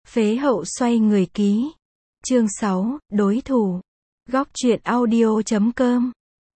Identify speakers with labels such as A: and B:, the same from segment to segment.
A: Phế hậu xoay người ký. Chương 6, đối thủ. Góc truyện audio.com.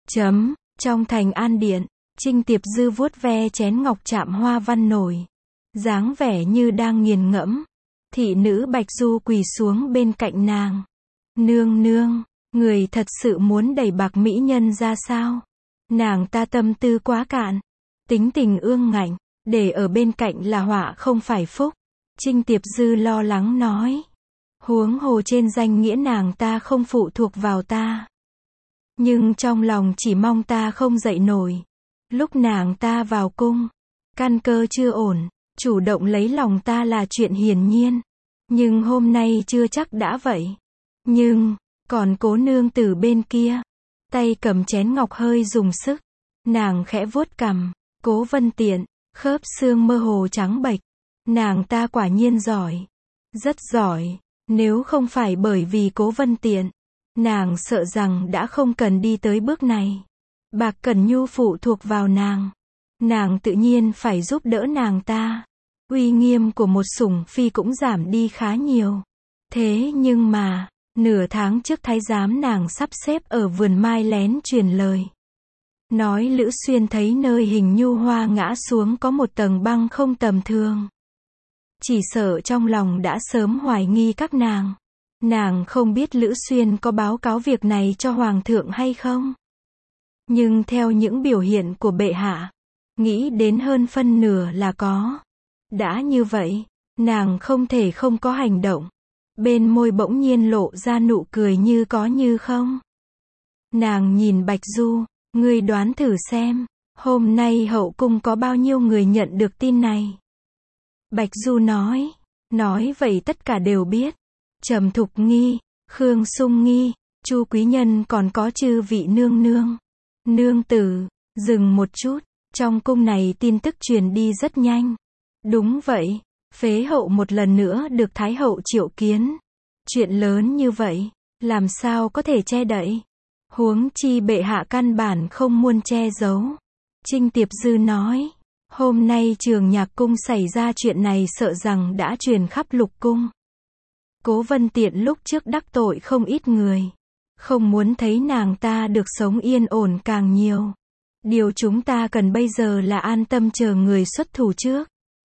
A: Trong thành An Điện, Trinh Tiệp Dư vuốt ve chén ngọc chạm hoa văn nổi. Dáng vẻ như đang nghiền ngẫm. Thị nữ Bạch Du quỳ xuống bên cạnh nàng. Nương nương, người thật sự muốn đẩy bạc mỹ nhân ra sao? Nàng ta tâm tư quá cạn. Tính tình ương ngạnh, để ở bên cạnh là họa không phải phúc. Trinh Tiệp Dư lo lắng nói. Huống hồ trên danh nghĩa nàng ta không phụ thuộc vào ta. Nhưng trong lòng chỉ mong ta không dậy nổi. Lúc nàng ta vào cung, căn cơ chưa ổn, chủ động lấy lòng ta là chuyện hiển nhiên. Nhưng hôm nay chưa chắc đã vậy. Nhưng, còn cố nương tử bên kia, tay cầm chén ngọc hơi dùng sức. Nàng khẽ vuốt cằm, Cố Vân Tiện, khớp xương mơ hồ trắng bệch. Nàng ta quả nhiên giỏi. Rất giỏi. Nếu không phải bởi vì Cố Vân Tiện, nàng sợ rằng đã không cần đi tới bước này. Bạc Cẩn Nhu phụ thuộc vào nàng. Nàng tự nhiên phải giúp đỡ nàng ta. Uy nghiêm của một sủng phi cũng giảm đi khá nhiều. Thế nhưng mà, nửa tháng trước thái giám nàng sắp xếp ở vườn mai lén truyền lời. Nói Lữ Xuyên thấy nơi hình nhu hoa ngã xuống có một tầng băng không tầm thường. Chỉ sợ trong lòng đã sớm hoài nghi các nàng. Nàng không biết Lữ Xuyên có báo cáo việc này cho Hoàng thượng hay không. Nhưng theo những biểu hiện của bệ hạ, nghĩ đến hơn phân nửa là có. Đã như vậy, nàng không thể không có hành động. Bên môi bỗng nhiên lộ ra nụ cười như có như không. Nàng nhìn Bạch Du, ngươi đoán thử xem, hôm nay hậu cung có bao nhiêu người nhận được tin này. Bạch Du nói vậy tất cả đều biết. Trầm Thục Nghi, Khương Sung Nghi, Chu Quý Nhân còn có chư vị nương nương. Nương tử, dừng một chút, trong cung này tin tức truyền đi rất nhanh. Đúng vậy, phế hậu một lần nữa được Thái hậu triệu kiến. Chuyện lớn như vậy, làm sao có thể che đậy? Huống chi bệ hạ căn bản không muốn che giấu. Trinh Tiệp Dư nói, hôm nay Trường Nhạc cung xảy ra chuyện này sợ rằng đã truyền khắp lục cung. Cố Vân Tiện lúc trước đắc tội không ít người. Không muốn thấy nàng ta được sống yên ổn càng nhiều. Điều chúng ta cần bây giờ là an tâm chờ người xuất thủ trước.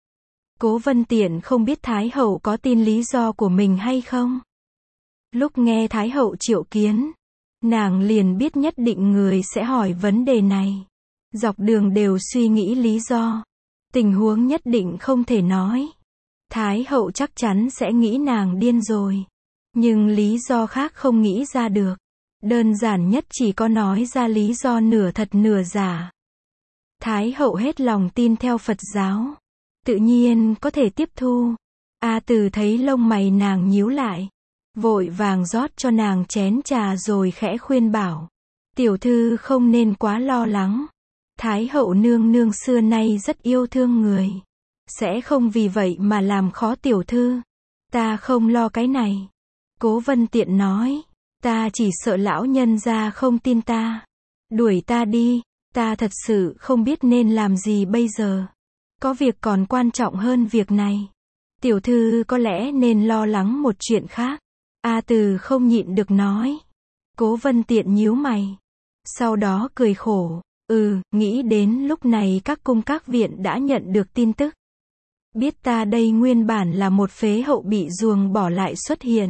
A: Cố Vân Tiện không biết Thái hậu có tin lý do của mình hay không. Lúc nghe Thái hậu triệu kiến, nàng liền biết nhất định người sẽ hỏi vấn đề này. Dọc đường đều suy nghĩ lý do. Tình huống nhất định không thể nói. Thái hậu chắc chắn sẽ nghĩ nàng điên rồi. Nhưng lý do khác không nghĩ ra được. Đơn giản nhất chỉ có nói ra lý do nửa thật nửa giả. Thái hậu hết lòng tin theo Phật giáo. Tự nhiên có thể tiếp thu. A Từ thấy lông mày nàng nhíu lại. Vội vàng rót cho nàng chén trà rồi khẽ khuyên bảo. Tiểu thư không nên quá lo lắng. Thái hậu nương nương xưa nay rất yêu thương người. Sẽ không vì vậy mà làm khó tiểu thư. Ta không lo cái này. Cố Vân Tiện nói. Ta chỉ sợ lão nhân gia không tin ta. Đuổi ta đi. Ta thật sự không biết nên làm gì bây giờ. Có việc còn quan trọng hơn việc này. Tiểu thư có lẽ nên lo lắng một chuyện khác. A Từ không nhịn được nói. Cố Vân Tiện nhíu mày. Sau đó cười khổ. Nghĩ đến lúc này các cung các viện đã nhận được tin tức. Biết ta đây nguyên bản là một phế hậu bị ruồng bỏ lại xuất hiện.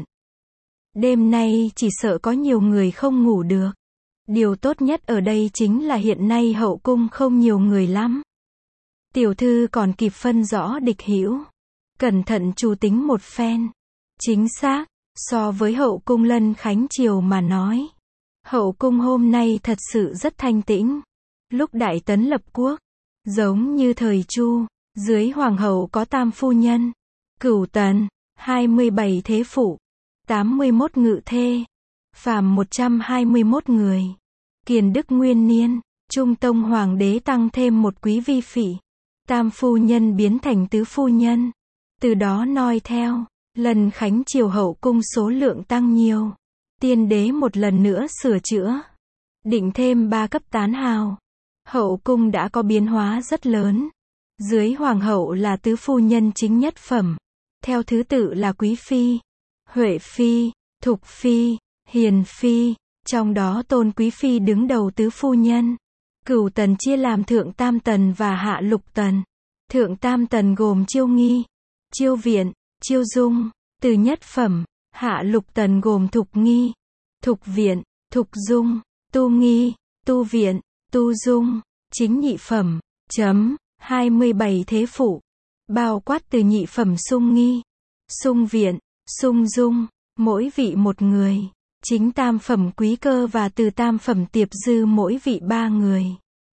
A: Đêm nay chỉ sợ có nhiều người không ngủ được. Điều tốt nhất ở đây chính là hiện nay hậu cung không nhiều người lắm. Tiểu thư còn kịp phân rõ địch hữu. Cẩn thận chủ tính một phen. Chính xác, so với hậu cung Lân Khánh Triều mà nói. Hậu cung hôm nay thật sự rất thanh tĩnh. Lúc Đại Tấn lập quốc, giống như thời Chu, dưới hoàng hậu có tam phu nhân, Cửu Tần, 27 thế phụ, 81 ngự thê, phàm 121 người. Kiền Đức Nguyên Niên, Trung Tông Hoàng đế tăng thêm một quý vi phỉ. Tam phu nhân biến thành tứ phu nhân. Từ đó noi theo, Lân Khánh Triều hậu cung số lượng tăng nhiều. Tiên đế một lần nữa sửa chữa. Định thêm 3 cấp tán hào. Hậu cung đã có biến hóa rất lớn. Dưới hoàng hậu là tứ phu nhân chính nhất phẩm. theo thứ tự là Quý Phi, Huệ Phi, Thục Phi, Hiền Phi, trong đó Tôn Quý Phi đứng đầu tứ phu nhân. Cửu tần chia làm thượng tam tần và hạ lục tần. Thượng tam tần gồm Chiêu Nghi, Chiêu Viện, Chiêu Dung, từ nhất phẩm. Hạ lục tần gồm Thục Nghi, Thục Viện, Thục Dung, Tu Nghi, Tu Viện, Tu Dung, chính nhị phẩm. 27 thế phụ, bao quát từ nhị phẩm Sung Nghi, Sung Viện, Sung Dung, mỗi vị một người. Chính tam phẩm Quý Cơ và từ tam phẩm Tiệp Dư mỗi vị 3 người.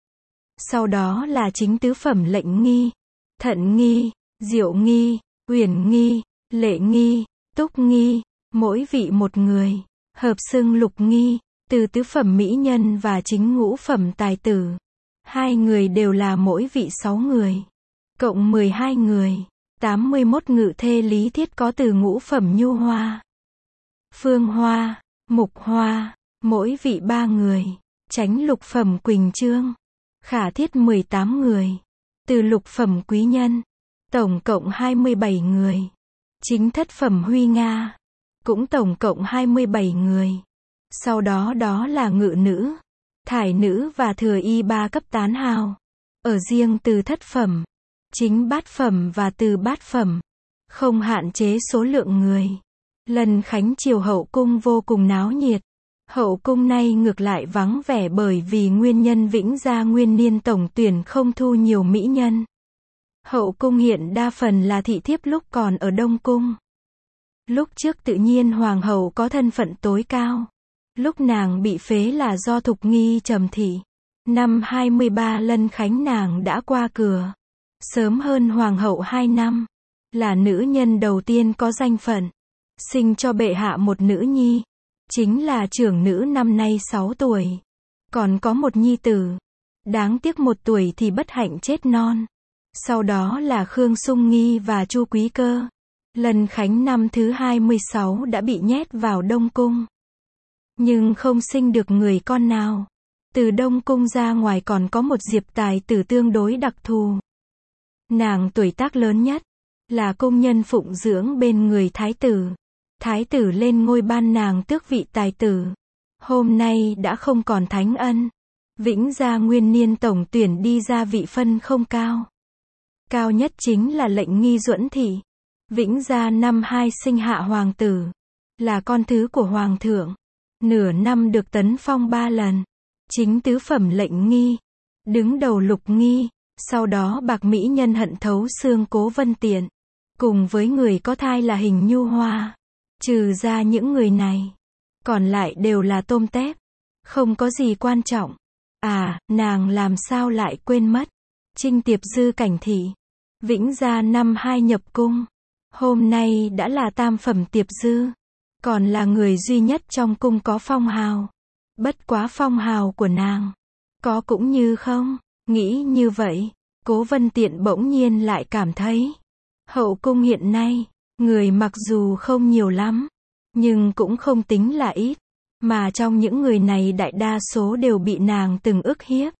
A: Sau đó là chính tứ phẩm Lệnh Nghi, Thận Nghi, Diệu Nghi, Uyển Nghi, Lệ Nghi, Túc Nghi, mỗi vị một người. Hợp xưng Lục Nghi, từ tứ phẩm Mỹ Nhân và chính ngũ phẩm Tài Tử. 2 người đều là mỗi vị 6 người. Cộng 12 người. 81 ngự thê lý thiết có từ ngũ phẩm Nhu Hoa, Phương Hoa, Mục Hoa, mỗi vị 3 người. Chánh lục phẩm Quỳnh Trương, khả thiết 18 người. Từ lục phẩm Quý Nhân, tổng cộng 27 người. Chính thất phẩm Huy Nga, cũng tổng cộng 27 người. Sau đó là ngự nữ, thải nữ và thừa y 3 cấp tán hào. Ở riêng từ thất phẩm, chính bát phẩm và từ bát phẩm. Không hạn chế số lượng người. Lần khánh triều hậu cung vô cùng náo nhiệt. Hậu cung nay ngược lại vắng vẻ bởi vì nguyên nhân Vĩnh Gia nguyên niên tổng tuyển không thu nhiều mỹ nhân. Hậu cung hiện đa phần là thị thiếp lúc còn ở Đông Cung. Lúc trước tự nhiên hoàng hậu có thân phận tối cao. Lúc nàng bị phế là do Thục Nghi trầm thị. Năm 23 Lân khánh nàng đã qua cửa. Sớm hơn hoàng hậu 2 năm. Là nữ nhân đầu tiên có danh phận. Sinh cho bệ hạ một nữ nhi. Chính là trưởng nữ năm nay 6 tuổi. Còn có một nhi tử. Đáng tiếc 1 tuổi thì bất hạnh chết non. Sau đó là Khương Sung Nghi và Chu Quý Cơ. Lân khánh năm thứ 26 đã bị nhét vào Đông Cung. Nhưng không sinh được người con nào. Từ Đông Cung ra ngoài còn có một Diệp Tài Tử tương đối đặc thù. Nàng tuổi tác lớn nhất. Là cung nhân phụng dưỡng bên người thái tử. Thái tử lên ngôi ban nàng tước vị tài tử. Hôm nay đã không còn thánh ân. Vĩnh Gia nguyên niên tổng tuyển đi ra vị phân không cao. Cao nhất chính là Lệnh Nghi Duẫn thị. Vĩnh Gia năm 2 sinh hạ hoàng tử. Là con thứ của hoàng thượng. Nửa năm được tấn phong 3 lần. Chính tứ phẩm Lệnh Nghi. Đứng đầu Lục Nghi. Sau đó bạc mỹ nhân hận thấu xương Cố Vân Tiện. Cùng với người có thai là Hình Nhu Hoa. Trừ ra những người này. Còn lại đều là tôm tép. Không có gì quan trọng. À, nàng làm sao lại quên mất. Trinh Tiệp Dư Cảnh thị. Vĩnh Gia năm 2 nhập cung. Hôm nay đã là tam phẩm Tiệp Dư. Còn là người duy nhất trong cung có phong hào. Bất quá phong hào của nàng. Có cũng như không. Nghĩ như vậy. Cố Vân Tiện bỗng nhiên lại cảm thấy. Hậu cung hiện nay. Người mặc dù không nhiều lắm. Nhưng cũng không tính là ít. Mà trong những người này đại đa số đều bị nàng từng ức hiếp.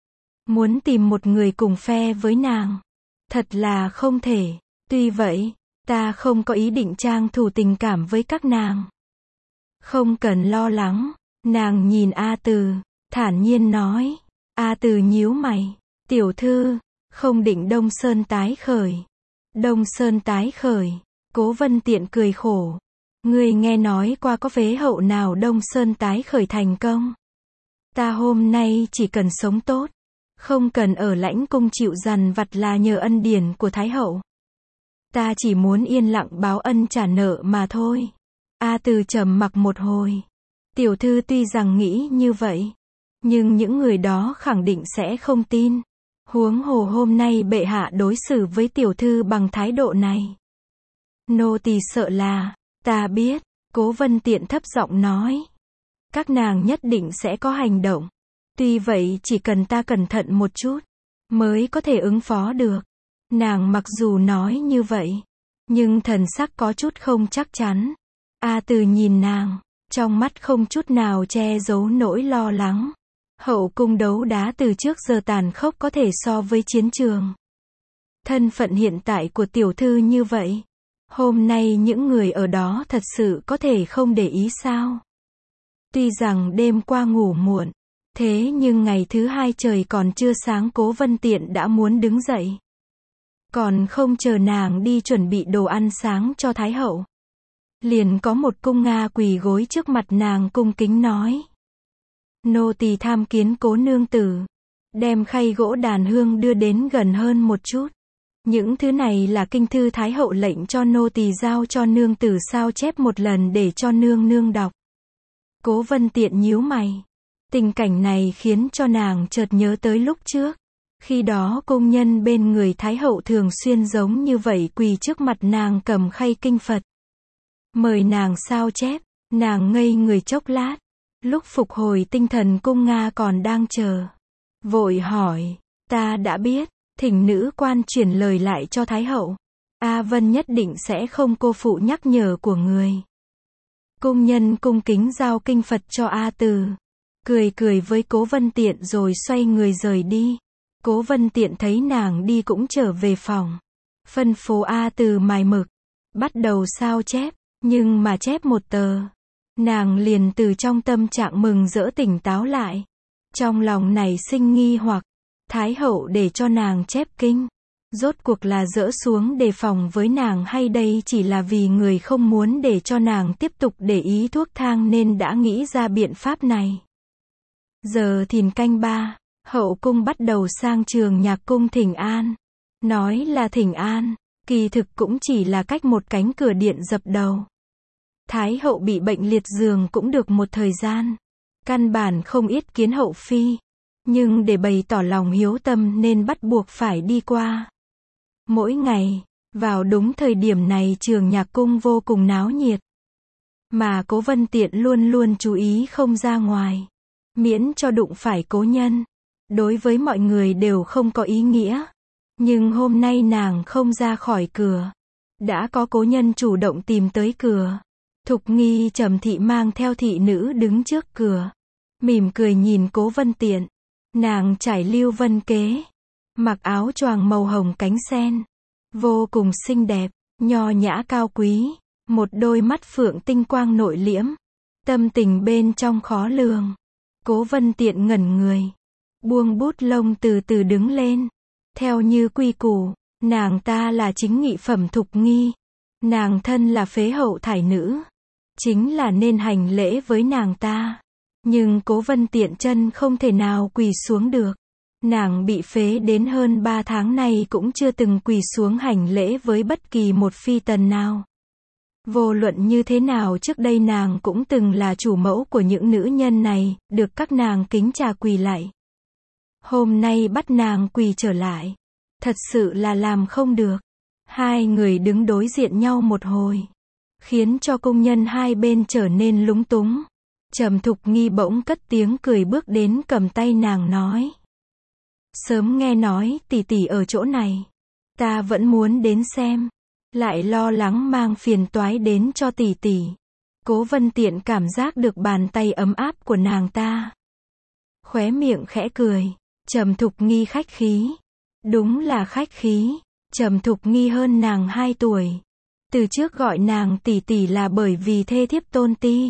A: Muốn tìm một người cùng phe với nàng. Thật là không thể. Tuy vậy, ta không có ý định trang thủ tình cảm với các nàng. Không cần lo lắng. Nàng nhìn A Từ, thản nhiên nói. A Từ nhíu mày. Tiểu thư, không định Đông Sơn tái khởi. Đông Sơn tái khởi. Cố Vân Tiện cười khổ. Ngươi nghe nói qua có phế hậu nào Đông Sơn tái khởi thành công? Ta hôm nay chỉ cần sống tốt. Không cần ở lãnh cung chịu dằn vặt là nhờ ân điển của Thái hậu. Ta chỉ muốn yên lặng báo ân trả nợ mà thôi. A Từ trầm mặc một hồi. Tiểu thư tuy rằng nghĩ như vậy. Nhưng những người đó khẳng định sẽ không tin. Huống hồ hôm nay bệ hạ đối xử với tiểu thư bằng thái độ này. Nô tỳ sợ là, ta biết, Cố Vân Tiện thấp giọng nói. Các nàng nhất định sẽ có hành động. Tuy vậy chỉ cần ta cẩn thận một chút, mới có thể ứng phó được. Nàng mặc dù nói như vậy, nhưng thần sắc có chút không chắc chắn. A Từ nhìn nàng, trong mắt không chút nào che giấu nỗi lo lắng. Hậu cung đấu đá từ trước giờ tàn khốc có thể so với chiến trường. Thân phận hiện tại của tiểu thư như vậy. Hôm nay những người ở đó thật sự có thể không để ý sao? Tuy rằng đêm qua ngủ muộn, thế nhưng ngày thứ hai trời còn chưa sáng Cố Vân Tiện đã muốn đứng dậy. Còn không chờ nàng đi chuẩn bị đồ ăn sáng cho Thái hậu. Liền có một cung Nga quỳ gối trước mặt nàng cung kính nói. Nô tỳ tham kiến Cố nương tử. Đem khay gỗ đàn hương đưa đến gần hơn một chút. Những thứ này là kinh thư Thái hậu lệnh cho nô tỳ giao cho nương tử sao chép một lần để cho nương nương đọc. Cố Vân Tiện nhíu mày. Tình cảnh này khiến cho nàng chợt nhớ tới lúc trước. Khi đó công nhân bên người Thái hậu thường xuyên giống như vậy quỳ trước mặt nàng cầm khay kinh Phật. Mời nàng sao chép, nàng ngây người chốc lát. Lúc phục hồi tinh thần cung Nga còn đang chờ. Vội hỏi, ta đã biết, thỉnh nữ quan chuyển lời lại cho Thái hậu. A Vân nhất định sẽ không cô phụ nhắc nhở của người. Cung nhân cung kính giao kinh Phật cho A Từ. Cười cười với Cố Vân Tiện rồi xoay người rời đi. Cố Vân Tiện thấy nàng đi cũng trở về phòng. Phân phó A Từ mài mực. Bắt đầu sao chép. Nhưng mà chép một tờ. Nàng liền từ trong tâm trạng mừng rỡ tỉnh táo lại. Trong lòng này sinh nghi hoặc. Thái hậu để cho nàng chép kinh. Rốt cuộc là dỡ xuống đề phòng với nàng hay đây chỉ là vì người không muốn để cho nàng tiếp tục để ý thuốc thang nên đã nghĩ ra biện pháp này. Giờ thìn canh 3, hậu cung bắt đầu sang trường nhạc cung thỉnh an. Nói là thỉnh an, kỳ thực cũng chỉ là cách một cánh cửa điện dập đầu. Thái hậu bị bệnh liệt giường cũng được một thời gian. Căn bản không yết kiến hậu phi. Nhưng để bày tỏ lòng hiếu tâm nên bắt buộc phải đi qua. Mỗi ngày, vào đúng thời điểm này trường nhạc cung vô cùng náo nhiệt. Mà Cố Vân Tiện luôn luôn chú ý không ra ngoài. Miễn cho đụng phải cố nhân. Đối với mọi người đều không có ý nghĩa. Nhưng hôm nay nàng không ra khỏi cửa. Đã có cố nhân chủ động tìm tới cửa. Thục Nghi Trầm Thị mang theo thị nữ đứng trước cửa. Mỉm cười nhìn Cố Vân Tiện. Nàng trải lưu vân kế. Mặc áo choàng màu hồng cánh sen. Vô cùng xinh đẹp, nho nhã cao quý. Một đôi mắt phượng tinh quang nội liễm. Tâm tình bên trong khó lường. Cố Vân Tiện ngẩn người. Buông bút lông từ từ đứng lên. Theo như quy củ, nàng ta là chính nghị phẩm Thục Nghi. Nàng thân là phế hậu thải nữ. Chính là nên hành lễ với nàng ta. Nhưng Cố Vân Tiện chân không thể nào quỳ xuống được. Nàng bị phế đến hơn 3 tháng nay cũng chưa từng quỳ xuống hành lễ với bất kỳ một phi tần nào. Vô luận như thế nào trước đây nàng cũng từng là chủ mẫu của những nữ nhân này, được các nàng kính trà quỳ lạy. Hôm nay bắt nàng quỳ trở lại. Thật sự là làm không được. Hai người đứng đối diện nhau một hồi. Khiến cho công nhân hai bên trở nên lúng túng. Trầm Thục Nghi bỗng cất tiếng cười bước đến cầm tay nàng nói. Sớm nghe nói tỷ tỷ ở chỗ này. Ta vẫn muốn đến xem. Lại lo lắng mang phiền toái đến cho tỷ tỷ. Cố Vân Tiện cảm giác được bàn tay ấm áp của nàng ta. Khóe miệng khẽ cười. Trầm Thục Nghi khách khí. Đúng là khách khí. Trầm Thục Nghi hơn nàng 2 tuổi. Từ trước gọi nàng tỷ tỷ là bởi vì thê thiếp tôn ti.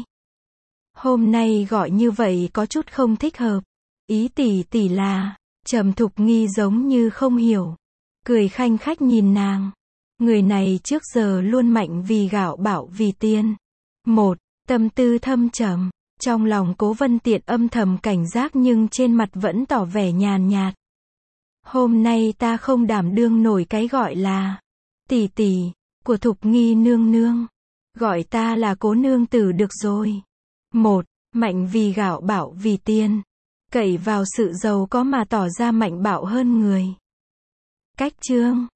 A: Hôm nay gọi như vậy có chút không thích hợp. Ý tỷ tỷ là, Trầm Thục Nghi giống như không hiểu. Cười khanh khách nhìn nàng. Người này trước giờ luôn mạnh vì gạo bảo vì tiền. Một, tâm tư thâm trầm. Trong lòng Cố Vân Tiện âm thầm cảnh giác nhưng trên mặt vẫn tỏ vẻ nhàn nhạt. Hôm nay ta không đảm đương nổi cái gọi là tỷ tỷ của Thục Nghi nương nương. Gọi ta là Cố nương tử được rồi. Một, mạnh vì gạo bảo vì tiền. Cậy vào sự giàu có mà tỏ ra mạnh bạo hơn người. Cách chương